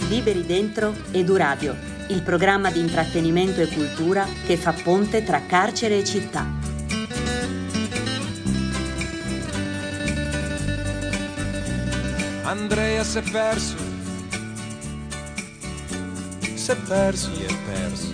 Liberi Dentro EduRadio, il programma di intrattenimento e cultura che fa ponte tra carcere e città. Andrea si è perso, si è perso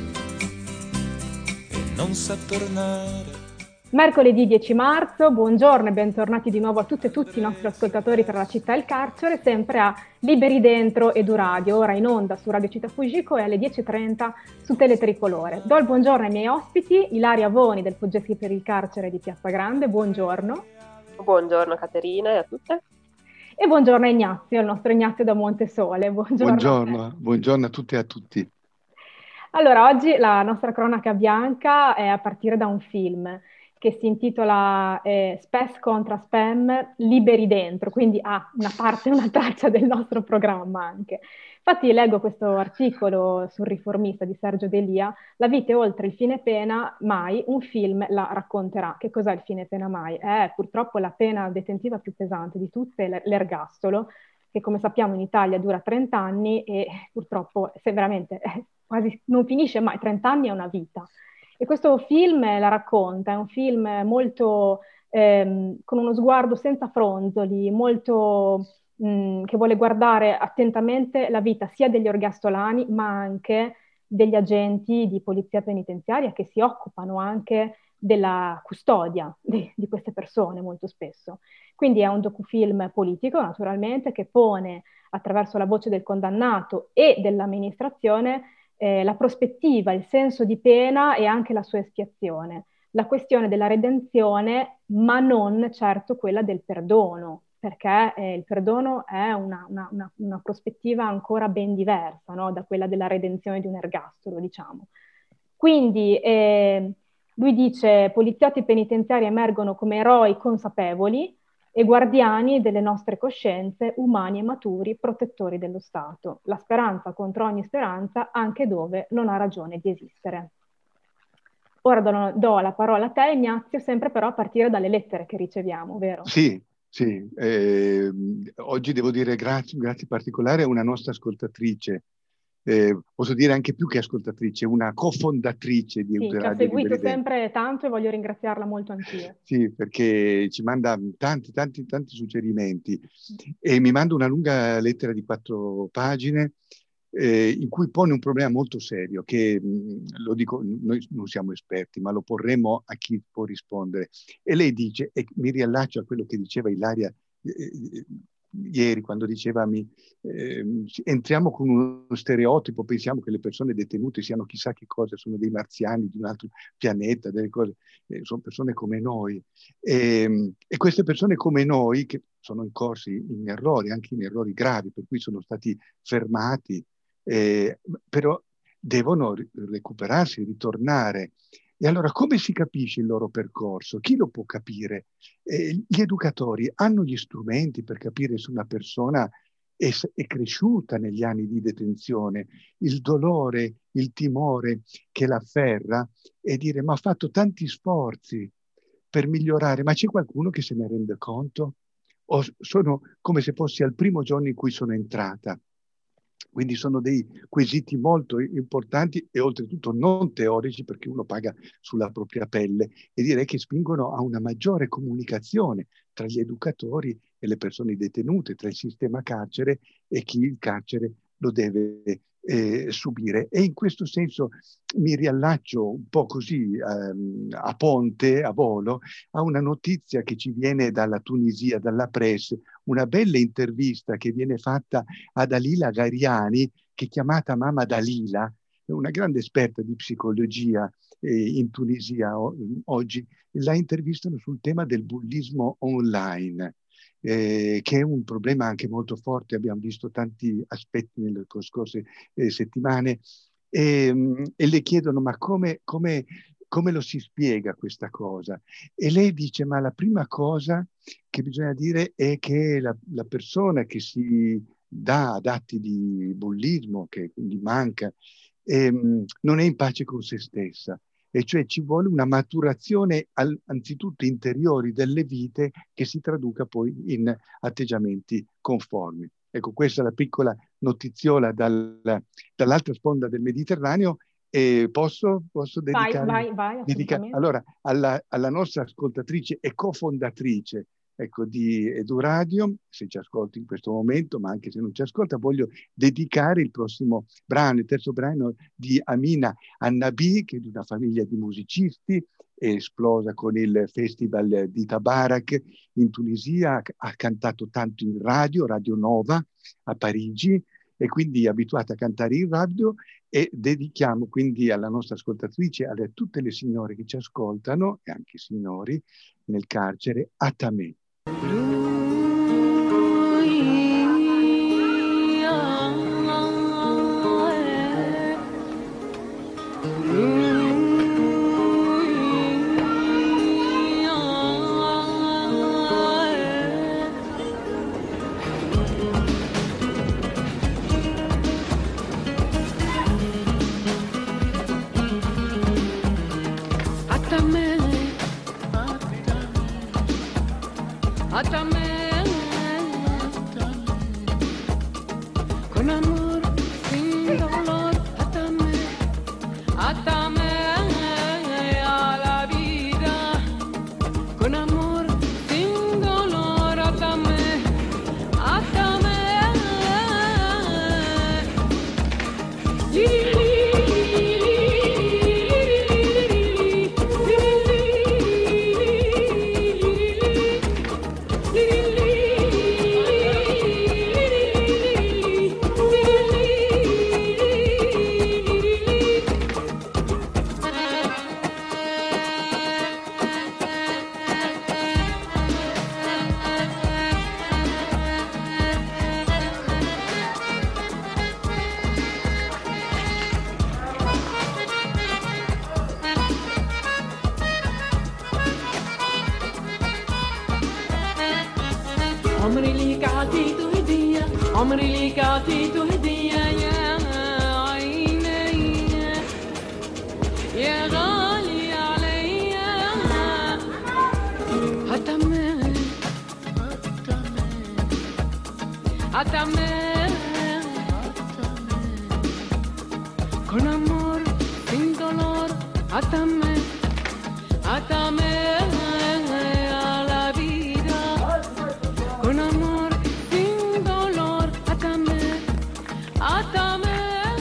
e non sa tornare. Mercoledì 10 marzo, buongiorno e bentornati di nuovo a tutte e tutti i nostri ascoltatori per la città e il carcere, sempre a Liberi Dentro EduRadio, ora in onda su Radio Città Fujiko e alle 10.30 su Teletricolore. Do il buongiorno ai miei ospiti, Ilaria Voni del Poggetti per il carcere di Piazza Grande, buongiorno. Buongiorno Caterina e a tutte. E buongiorno a Ignazio, il nostro Ignazio da Montesole. Buongiorno a tutte e a tutti. Allora, oggi la nostra cronaca bianca è a partire da un film che si intitola Spes contra Spam, Liberi Dentro, quindi ha una parte, una traccia del nostro programma anche. Infatti leggo questo articolo sul Riformista di Sergio D'Elia, La vita è oltre il fine pena, mai un film la racconterà. Che cos'è il fine pena mai? È purtroppo la pena detentiva più pesante di tutte, l'ergastolo, che come sappiamo in Italia dura 30 anni e purtroppo se veramente quasi non finisce mai, 30 anni è una vita. E questo film la racconta, è un film molto con uno sguardo senza fronzoli, molto che vuole guardare attentamente la vita sia degli ergastolani ma anche degli agenti di polizia penitenziaria che si occupano anche della custodia di queste persone molto spesso. Quindi è un docufilm politico naturalmente che pone attraverso la voce del condannato e dell'amministrazione la prospettiva, il senso di pena e anche la sua espiazione, la questione della redenzione, ma non certo quella del perdono, perché il perdono è una prospettiva ancora ben diversa, no? Da quella della redenzione di un ergastolo, diciamo. Quindi lui dice: poliziotti penitenziari emergono come eroi consapevoli e guardiani delle nostre coscienze, umani e maturi, protettori dello Stato. La speranza contro ogni speranza, anche dove non ha ragione di esistere. Ora do la parola a te, Ignazio, sempre però a partire dalle lettere che riceviamo, vero? Sì. Oggi devo dire grazie particolare a una nostra ascoltatrice, posso dire anche più che ascoltatrice, una cofondatrice di EduRadio. Sì, ci ha seguito sempre tanto e voglio ringraziarla molto anch'io. Sì, perché ci manda tanti suggerimenti e mi manda una lunga lettera di 4 pagine in cui pone un problema molto serio che, lo dico, noi non siamo esperti, ma lo porremo a chi può rispondere. E lei dice, e mi riallaccio a quello che diceva Ilaria ieri quando diceva entriamo con uno stereotipo, pensiamo che le persone detenute siano chissà che cosa, sono dei marziani di un altro pianeta, delle cose, sono persone come noi e queste persone come noi che sono incorsi in errori, anche in errori gravi, per cui sono stati fermati, però devono recuperarsi, ritornare. E allora come si capisce il loro percorso? Chi lo può capire? Gli educatori hanno gli strumenti per capire se una persona è cresciuta negli anni di detenzione, il dolore, il timore che l'afferra e dire ma ho fatto tanti sforzi per migliorare, ma c'è qualcuno che se ne rende conto? O sono come se fossi al primo giorno in cui sono entrata? Quindi sono dei quesiti molto importanti e oltretutto non teorici, perché uno paga sulla propria pelle, e direi che spingono a una maggiore comunicazione tra gli educatori e le persone detenute, tra il sistema carcere e chi il carcere lo deve subire. E in questo senso mi riallaccio un po' così a ponte, a volo, a una notizia che ci viene dalla Tunisia, dalla Press, una bella intervista che viene fatta a Dalila Gariani, che è chiamata Mamma Dalila, è una grande esperta di psicologia in Tunisia oggi. La intervistano sul tema del bullismo online, che è un problema anche molto forte, abbiamo visto tanti aspetti nelle scorse settimane, e le chiedono ma come lo si spiega questa cosa? E lei dice ma la prima cosa che bisogna dire è che la persona che si dà ad atti di bullismo, che quindi manca, non è in pace con se stessa. E cioè ci vuole una maturazione anzitutto interiori delle vite che si traduca poi in atteggiamenti conformi. Ecco, questa è la piccola notiziola dall'altra sponda del Mediterraneo. E posso dedicare... Vai, assolutamente. Allora, alla nostra ascoltatrice e cofondatrice, ecco, di EduRadio, se ci ascolti in questo momento, ma anche se non ci ascolta, voglio dedicare il prossimo brano, il terzo brano di Amina Annabi, che è di una famiglia di musicisti, è esplosa con il Festival di Tabarak in Tunisia, ha cantato tanto in Radio Nova a Parigi, e quindi è abituata a cantare in radio, e dedichiamo quindi alla nostra ascoltatrice, a tutte le signore che ci ascoltano, e anche i signori nel carcere, Atamè. Con amor sin dolor, atame a la vida. Con amor sin dolor, atame. عمري ليك عطيته هدية، عمري ليك عطيته هدية يا عيني يا غالي عليا. هتعمل con amor sin dolor. Atame a la vida con amor sin dolor. Atame.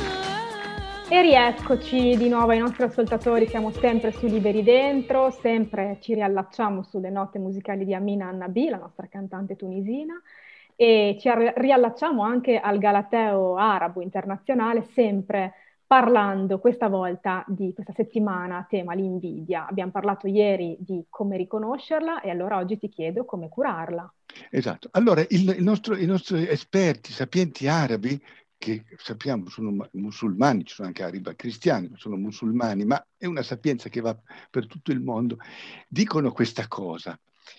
E rieccoci di nuovo ai nostri ascoltatori, siamo sempre su Liberi Dentro, sempre ci riallacciamo sulle note musicali di Amina Annabi, la nostra cantante tunisina, e ci riallacciamo anche al Galateo Arabo Internazionale, sempre parlando questa volta di questa settimana a tema l'invidia. Abbiamo parlato ieri di come riconoscerla e allora oggi ti chiedo come curarla. Esatto. Allora, i nostri esperti, sapienti arabi, che sappiamo sono musulmani, ci sono anche arabi cristiani, ma sono musulmani, ma è una sapienza che va per tutto il mondo, dicono questa cosa.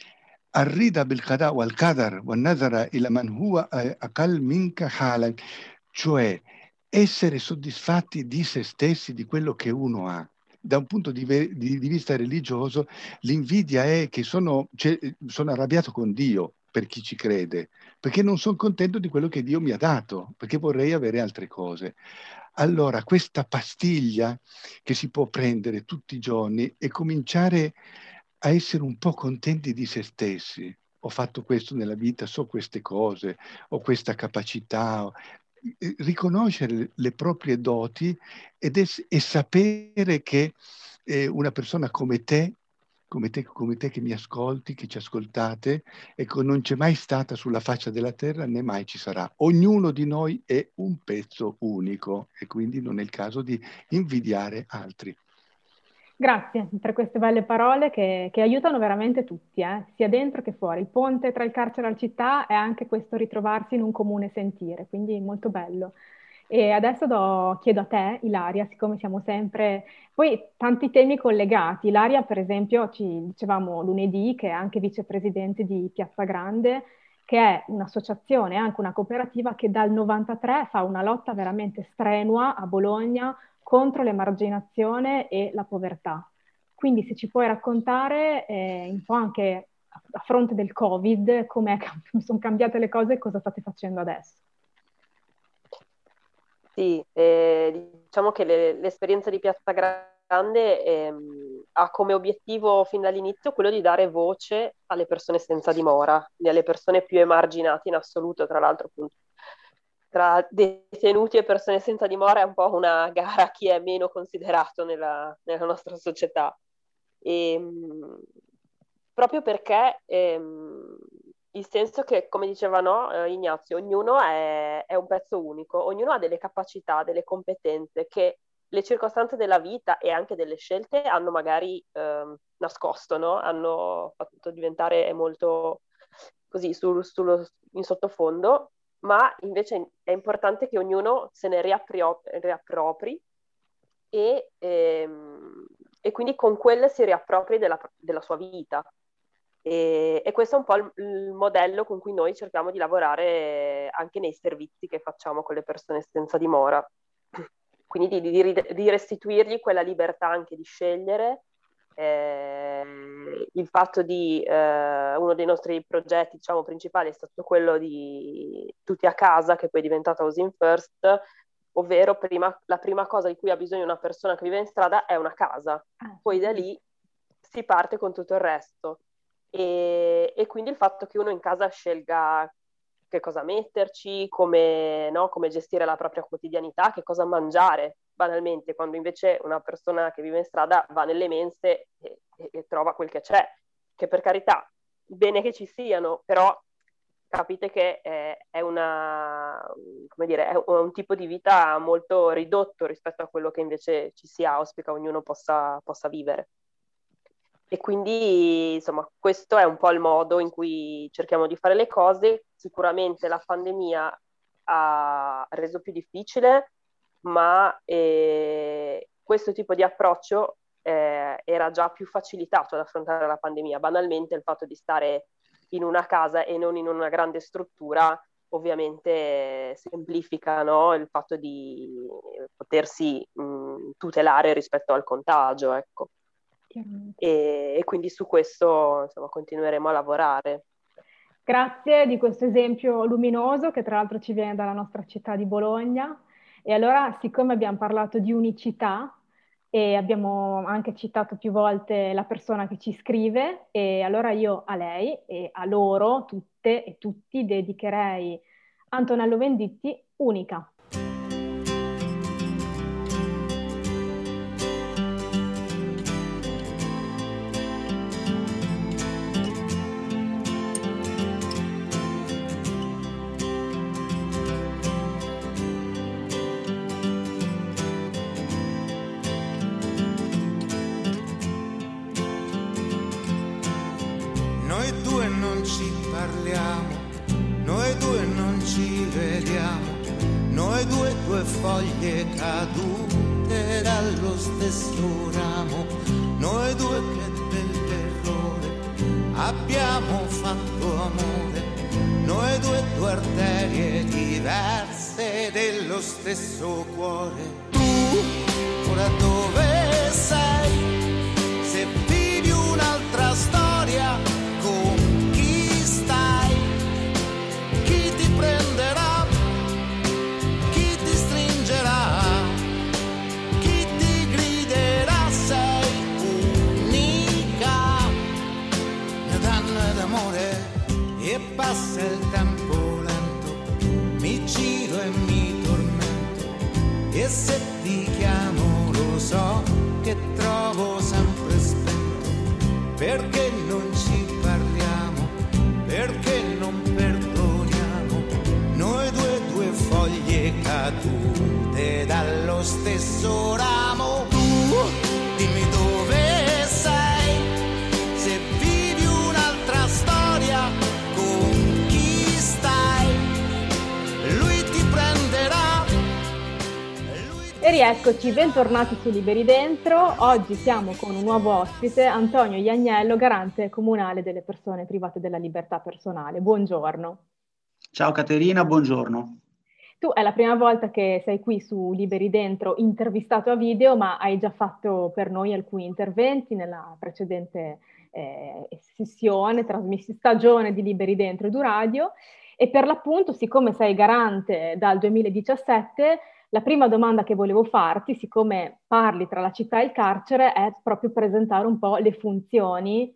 Arrida bil qada wal qadar wa nazara ila man huwa aqal minka halan, cioè essere soddisfatti di se stessi, di quello che uno ha. Da un punto di vista religioso, l'invidia è che sono arrabbiato con Dio, per chi ci crede, perché non sono contento di quello che Dio mi ha dato, perché vorrei avere altre cose. Allora, questa pastiglia che si può prendere tutti i giorni e cominciare a essere un po' contenti di se stessi. Ho fatto questo nella vita, so queste cose, ho questa capacità, riconoscere le proprie doti e sapere che una persona come te che mi ascolti, che ci ascoltate, ecco, non c'è mai stata sulla faccia della terra né mai ci sarà. Ognuno di noi è un pezzo unico e quindi non è il caso di invidiare altri. Grazie per queste belle parole che aiutano veramente tutti, sia dentro che fuori. Il ponte tra il carcere e la città è anche questo ritrovarsi in un comune sentire, quindi molto bello. E adesso chiedo a te, Ilaria, siccome siamo sempre... Poi tanti temi collegati. Ilaria, per esempio, ci dicevamo lunedì, che è anche vicepresidente di Piazza Grande, che è un'associazione, anche una cooperativa che dal 93 fa una lotta veramente strenua a Bologna contro l'emarginazione e la povertà. Quindi se ci puoi raccontare un po' anche a fronte del Covid, come sono cambiate le cose e cosa state facendo adesso. Sì, diciamo che l'esperienza di Piazza Grande ha come obiettivo fin dall'inizio quello di dare voce alle persone senza dimora, alle persone più emarginate in assoluto, tra l'altro appunto tra detenuti e persone senza dimora è un po' una gara a chi è meno considerato nella nostra società. E, proprio perché il senso che, come diceva no, Ignazio, ognuno è un pezzo unico, ognuno ha delle capacità, delle competenze che le circostanze della vita e anche delle scelte hanno magari nascosto, no? Hanno fatto diventare molto così in sottofondo, ma invece è importante che ognuno se ne riappropri e quindi con quelle si riappropri della sua vita. E questo è un po' il modello con cui noi cerchiamo di lavorare anche nei servizi che facciamo con le persone senza dimora. Quindi di restituirgli quella libertà anche di scegliere. Il fatto uno dei nostri progetti, diciamo, principali è stato quello di Tutti a casa, che poi è diventato Housing First, ovvero la prima cosa di cui ha bisogno una persona che vive in strada è una casa, poi da lì si parte con tutto il resto. E quindi il fatto che uno in casa scelga che cosa metterci, come gestire la propria quotidianità, che cosa mangiare, banalmente, quando invece una persona che vive in strada va nelle mense e trova quel che c'è, che per carità, bene che ci siano, però capite che è un tipo di vita molto ridotto rispetto a quello che invece ci si auspica ognuno possa vivere. E quindi, insomma, questo è un po' il modo in cui cerchiamo di fare le cose. Sicuramente la pandemia ha reso più difficile, ma questo tipo di approccio era già più facilitato ad affrontare la pandemia. Banalmente il fatto di stare in una casa e non in una grande struttura ovviamente semplifica, no? Il fatto di potersi tutelare rispetto al contagio, ecco. E quindi su questo, insomma, continueremo a lavorare. Grazie di questo esempio luminoso che tra l'altro ci viene dalla nostra città di Bologna. E allora, siccome abbiamo parlato di unicità e abbiamo anche citato più volte la persona che ci scrive, e allora io a lei e a loro, tutte e tutti, dedicherei Antonello Venditti, Unica. Noi due non ci vediamo, noi due foglie cadute dallo stesso ramo, noi due che dell'errore abbiamo fatto amore, noi due arterie diverse dello stesso cuore. Tu ora dove sei? Se vivi un'altra storia, con chi stai? Chi ti prenderà? Chi ti stringerà? Chi ti griderà? Sei unica, mia danna d'amore. E passa il tempo lento, mi giro e mi tormento, e se ti chiamo lo so che trovo sempre spento, perché non ci parliamo, perché non perdoniamo, noi due foglie cadute dallo stesso ramo. Tu dimmi dove sei, se vivi un'altra storia, con chi stai? Lui ti prenderà. E rieccoci, bentornati su Liberi Dentro. Oggi siamo con un nuovo ospite, Antonio Iagnello, garante comunale delle persone private della libertà personale. Buongiorno. Ciao Caterina, buongiorno. Tu è la prima volta che sei qui su Liberi Dentro intervistato a video, ma hai già fatto per noi alcuni interventi nella precedente stagione di Liberi Dentro Edu Radio, e per l'appunto, siccome sei garante dal 2017, la prima domanda che volevo farti, siccome parli tra la città e il carcere, è proprio presentare un po' le funzioni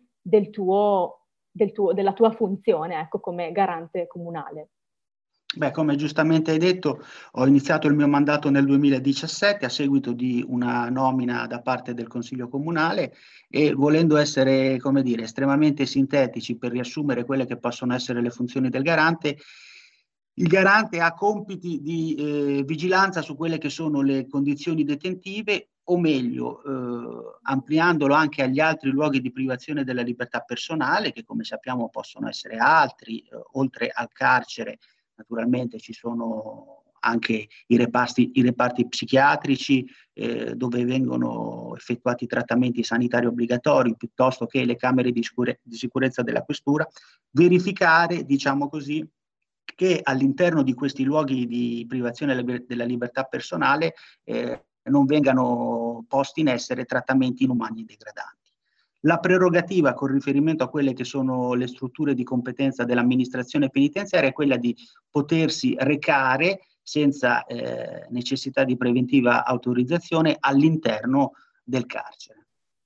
della tua funzione, ecco, come garante comunale. Beh, come giustamente hai detto, ho iniziato il mio mandato nel 2017 a seguito di una nomina da parte del Consiglio Comunale e volendo essere, come dire, estremamente sintetici per riassumere quelle che possono essere le funzioni del garante, il garante ha compiti di vigilanza su quelle che sono le condizioni detentive, o meglio, ampliandolo anche agli altri luoghi di privazione della libertà personale, che come sappiamo possono essere altri, oltre al carcere. Naturalmente ci sono anche i reparti psichiatrici dove vengono effettuati trattamenti sanitari obbligatori, piuttosto che le camere di sicurezza della questura. Verificare, diciamo così, che all'interno di questi luoghi di privazione della libertà personale non vengano posti in essere trattamenti inumani e degradanti. La prerogativa con riferimento a quelle che sono le strutture di competenza dell'amministrazione penitenziaria è quella di potersi recare senza necessità di preventiva autorizzazione all'interno del carcere.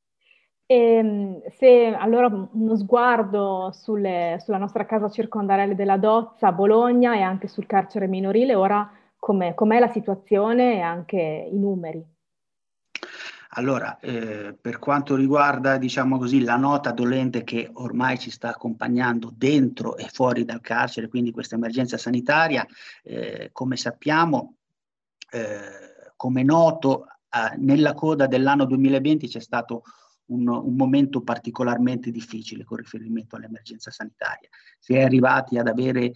Se allora uno sguardo sulla nostra casa circondariale della Dozza a Bologna e anche sul carcere minorile, ora com'è la situazione e anche i numeri? Allora, per quanto riguarda, diciamo così, la nota dolente che ormai ci sta accompagnando dentro e fuori dal carcere, quindi questa emergenza sanitaria, come sappiamo, come noto, nella coda dell'anno 2020 c'è stato un momento particolarmente difficile con riferimento all'emergenza sanitaria. Si è arrivati ad avere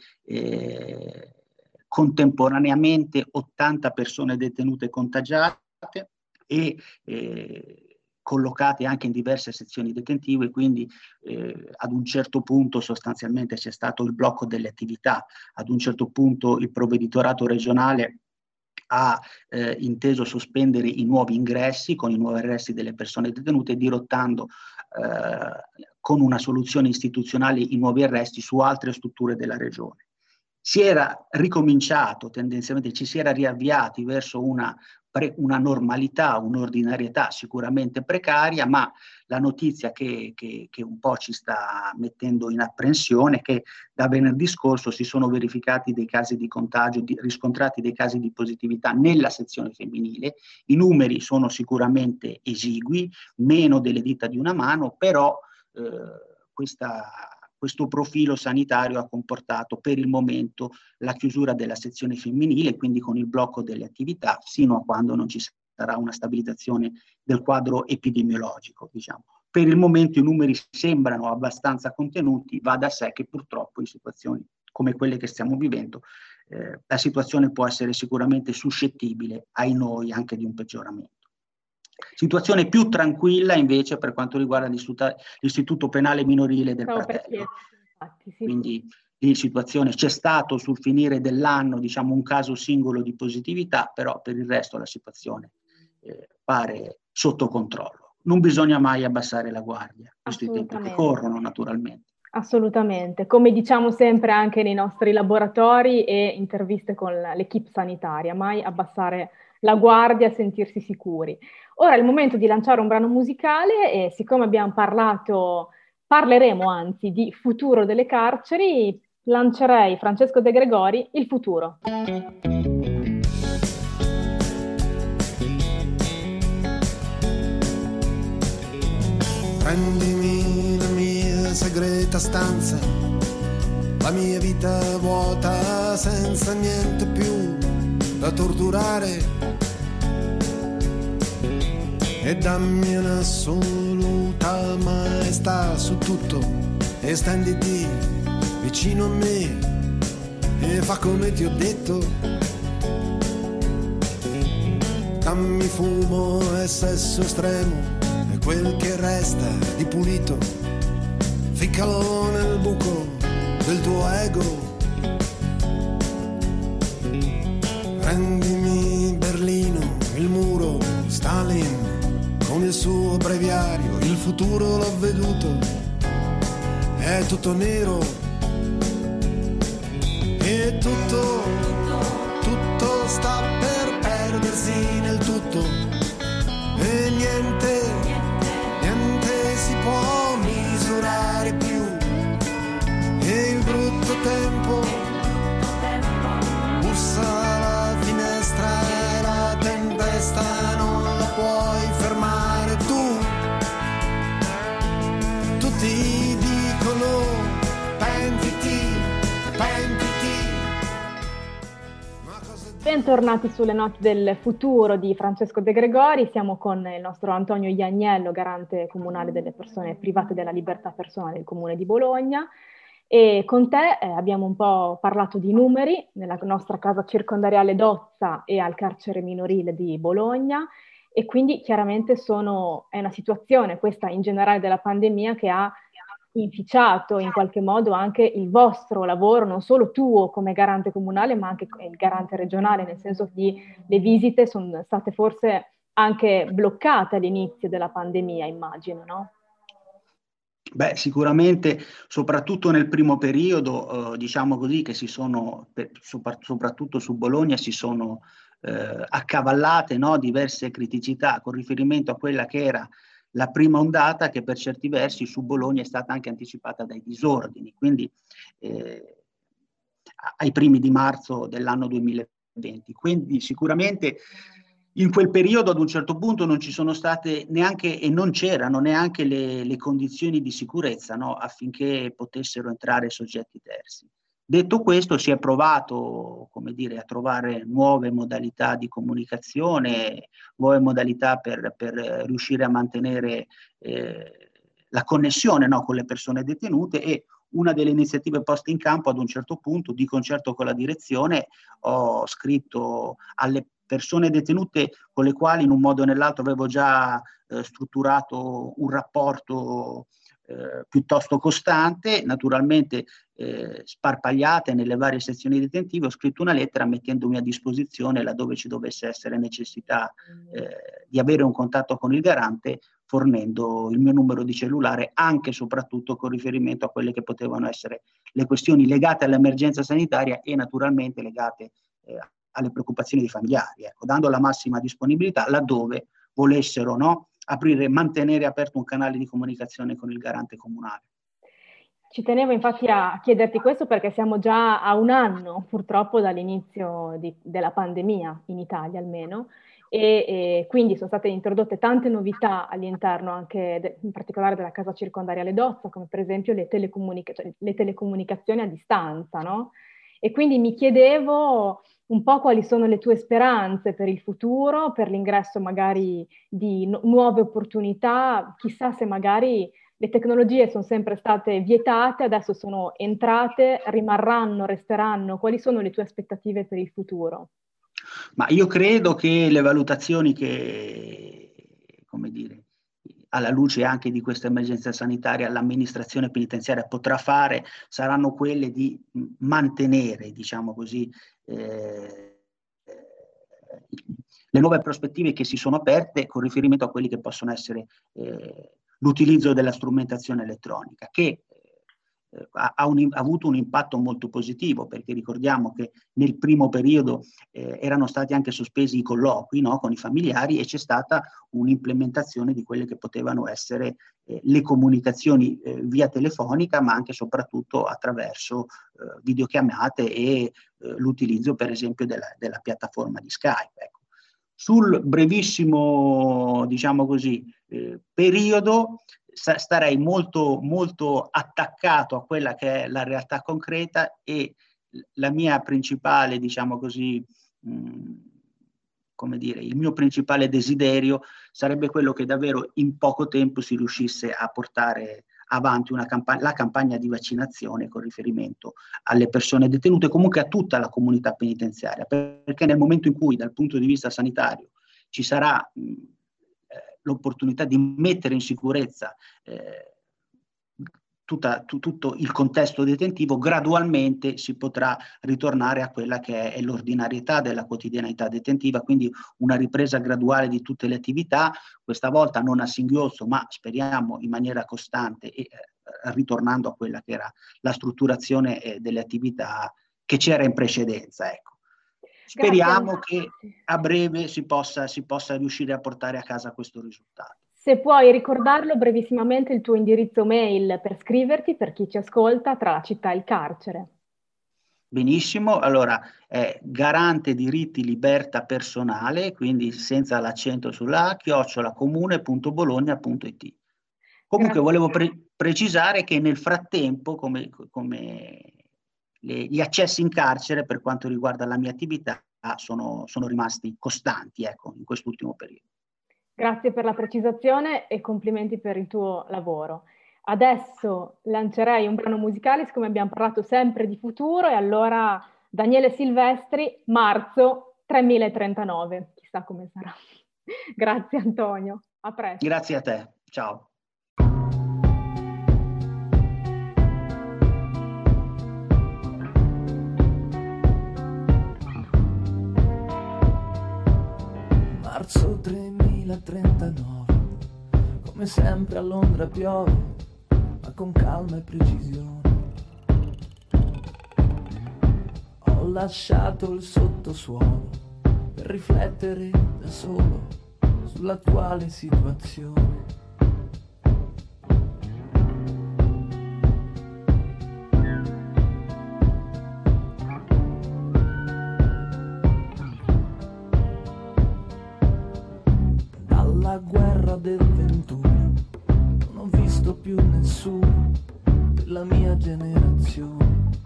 contemporaneamente 80 persone detenute contagiate e collocate anche in diverse sezioni detentive, quindi ad un certo punto sostanzialmente c'è stato il blocco delle attività, ad un certo punto il provveditorato regionale ha inteso sospendere i nuovi ingressi con i nuovi arresti delle persone detenute, dirottando con una soluzione istituzionale i nuovi arresti su altre strutture della regione. Si era ricominciato tendenzialmente, ci si era riavviati verso una normalità, un'ordinarietà sicuramente precaria, ma la notizia che un po' ci sta mettendo in apprensione è che da venerdì scorso si sono verificati dei casi di contagio, riscontrati dei casi di positività nella sezione femminile. I numeri sono sicuramente esigui, meno delle dita di una mano, però questo profilo sanitario ha comportato per il momento la chiusura della sezione femminile, quindi con il blocco delle attività, sino a quando non ci sarà una stabilizzazione del quadro epidemiologico, diciamo. Per il momento i numeri sembrano abbastanza contenuti, va da sé che purtroppo in situazioni come quelle che stiamo vivendo la situazione può essere sicuramente suscettibile, ai noi, anche di un peggioramento. Situazione più tranquilla invece per quanto riguarda l'istituto penale minorile del Pratello. Infatti, sì. Quindi lì situazione, c'è stato sul finire dell'anno, diciamo, un caso singolo di positività, però per il resto la situazione pare sotto controllo. Non bisogna mai abbassare la guardia, visto i tempi che corrono naturalmente. Assolutamente, come diciamo sempre anche nei nostri laboratori e interviste con l'equipe sanitaria, mai abbassare la guardia e sentirsi sicuri. Ora è il momento di lanciare un brano musicale e siccome parleremo anzi di futuro delle carceri, lancerei Francesco De Gregori, Il futuro. Prendimi la mia segreta stanza, la mia vita vuota senza niente più da torturare, e dammi un'assoluta maestà su tutto e stenditi vicino a me e fa come ti ho detto. Dammi fumo e sesso estremo e quel che resta di pulito, ficcalo nel buco del tuo ego. Prendimi Berlino, il muro, Stalin con il suo breviario, il futuro l'ho veduto, è tutto nero e tutto sta per perdere. Bentornati sulle note del futuro di Francesco De Gregori. Siamo con il nostro Antonio Ianiello, garante comunale delle persone private della libertà personale del Comune di Bologna. E con te abbiamo un po' parlato di numeri nella nostra casa circondariale Dozza e al carcere minorile di Bologna, e quindi chiaramente è una situazione, questa in generale della pandemia, che ha inficiato in qualche modo anche il vostro lavoro, non solo tuo come garante comunale, ma anche il garante regionale, nel senso che le visite sono state forse anche bloccate all'inizio della pandemia, immagino, no? Beh, sicuramente, soprattutto nel primo periodo, diciamo così, che soprattutto su Bologna si sono accavallate, no, diverse criticità con riferimento a quella che era la prima ondata, che per certi versi su Bologna è stata anche anticipata dai disordini, quindi ai primi di marzo dell'anno 2020. Quindi sicuramente in quel periodo ad un certo punto non ci sono state neanche, e non c'erano neanche le condizioni di sicurezza, no, affinché potessero entrare soggetti terzi. Detto questo, si è provato, come dire, a trovare nuove modalità di comunicazione, nuove modalità per riuscire a mantenere la connessione, no, con le persone detenute, e una delle iniziative poste in campo ad un certo punto, di concerto con la direzione, ho scritto alle persone detenute con le quali in un modo o nell'altro avevo già strutturato un rapporto piuttosto costante, naturalmente sparpagliate nelle varie sezioni detentive. Ho scritto una lettera mettendomi a disposizione laddove ci dovesse essere necessità di avere un contatto con il garante, fornendo il mio numero di cellulare, anche e soprattutto con riferimento a quelle che potevano essere le questioni legate all'emergenza sanitaria e naturalmente legate alle preoccupazioni dei familiari, ecco, dando la massima disponibilità laddove volessero, no, mantenere aperto un canale di comunicazione con il garante comunale. Ci tenevo infatti a chiederti questo perché siamo già a un anno purtroppo dall'inizio della pandemia, in Italia almeno, e quindi sono state introdotte tante novità all'interno anche in particolare della casa circondariale Dozza, come per esempio le telecomunicazioni a distanza, no? E quindi mi chiedevo un po' quali sono le tue speranze per il futuro, per l'ingresso magari di nuove opportunità, chissà se magari le tecnologie sono sempre state vietate, adesso sono entrate, rimarranno, resteranno. Quali sono le tue aspettative per il futuro? Ma io credo che le valutazioni che, come dire, alla luce anche di questa emergenza sanitaria, l'amministrazione penitenziaria potrà fare saranno quelle di mantenere, diciamo così, le nuove prospettive che si sono aperte con riferimento a quelli che possono essere l'utilizzo della strumentazione elettronica, che ha avuto un impatto molto positivo, perché ricordiamo che nel primo periodo erano stati anche sospesi i colloqui, no, con i familiari, e c'è stata un'implementazione di quelle che potevano essere le comunicazioni via telefonica, ma anche e soprattutto attraverso videochiamate e l'utilizzo per esempio della piattaforma di Skype. Ecco. Sul brevissimo, diciamo così, periodo starei molto, molto attaccato a quella che è la realtà concreta, e la mia principale, diciamo così, come dire, il mio principale desiderio sarebbe quello che davvero in poco tempo si riuscisse a portare avanti la campagna di vaccinazione con riferimento alle persone detenute, comunque a tutta la comunità penitenziaria, perché nel momento in cui dal punto di vista sanitario ci sarà l'opportunità di mettere in sicurezza tutto il contesto detentivo, gradualmente si potrà ritornare a quella che è l'ordinarietà della quotidianità detentiva, quindi una ripresa graduale di tutte le attività, questa volta non a singhiozzo, ma speriamo in maniera costante, e ritornando a quella che era la strutturazione delle attività che c'era in precedenza. Ecco. Speriamo che a breve si possa riuscire a portare a casa questo risultato. Se puoi ricordarlo brevissimamente il tuo indirizzo mail per scriverti, per chi ci ascolta, tra la città e il carcere. Benissimo, allora è garante diritti libertà personale, quindi senza l'accento sulla A, @comune.bologna.it. Comunque volevo precisare che nel frattempo, come gli accessi in carcere per quanto riguarda la mia attività, sono rimasti costanti, ecco, in quest'ultimo periodo. Grazie per la precisazione e complimenti per il tuo lavoro. Adesso lancerei un brano musicale, siccome abbiamo parlato sempre di futuro, e allora Daniele Silvestri, Marzo 3039, chissà come sarà. Grazie Antonio, a presto. Grazie a te, ciao. Marzo 3039, come sempre a Londra piove, ma con calma e precisione. Ho lasciato il sottosuolo per riflettere da solo sull'attuale situazione. Dalla guerra del 21 non ho visto più nessuno della mia generazione.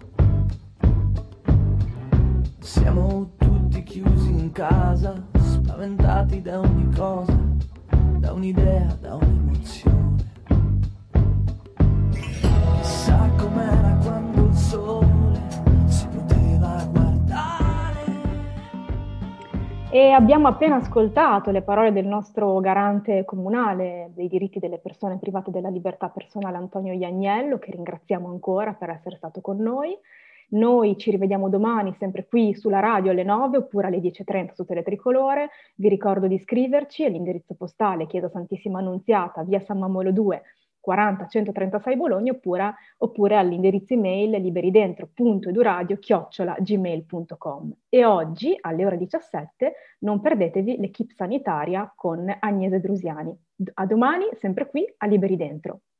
Siamo tutti chiusi in casa, spaventati da ogni cosa, da un'idea, da un'emozione. Chissà com'era quando il sole si poteva guardare. E abbiamo appena ascoltato le parole del nostro garante comunale dei diritti delle persone private della libertà personale, Antonio Ianiello, che ringraziamo ancora per essere stato con noi. Noi ci rivediamo domani sempre qui sulla radio alle 9 oppure alle 10:30 su Teletricolore. Vi ricordo di iscriverci all'indirizzo postale Chiesa Santissima Annunziata, via San Mamolo 2, 40 136 Bologna, oppure all'indirizzo email liberidentro.eduradio@gmail.com. E oggi alle ore 17 non perdetevi l'Equipe Sanitaria con Agnese Drusiani. A domani, sempre qui a Liberi Dentro.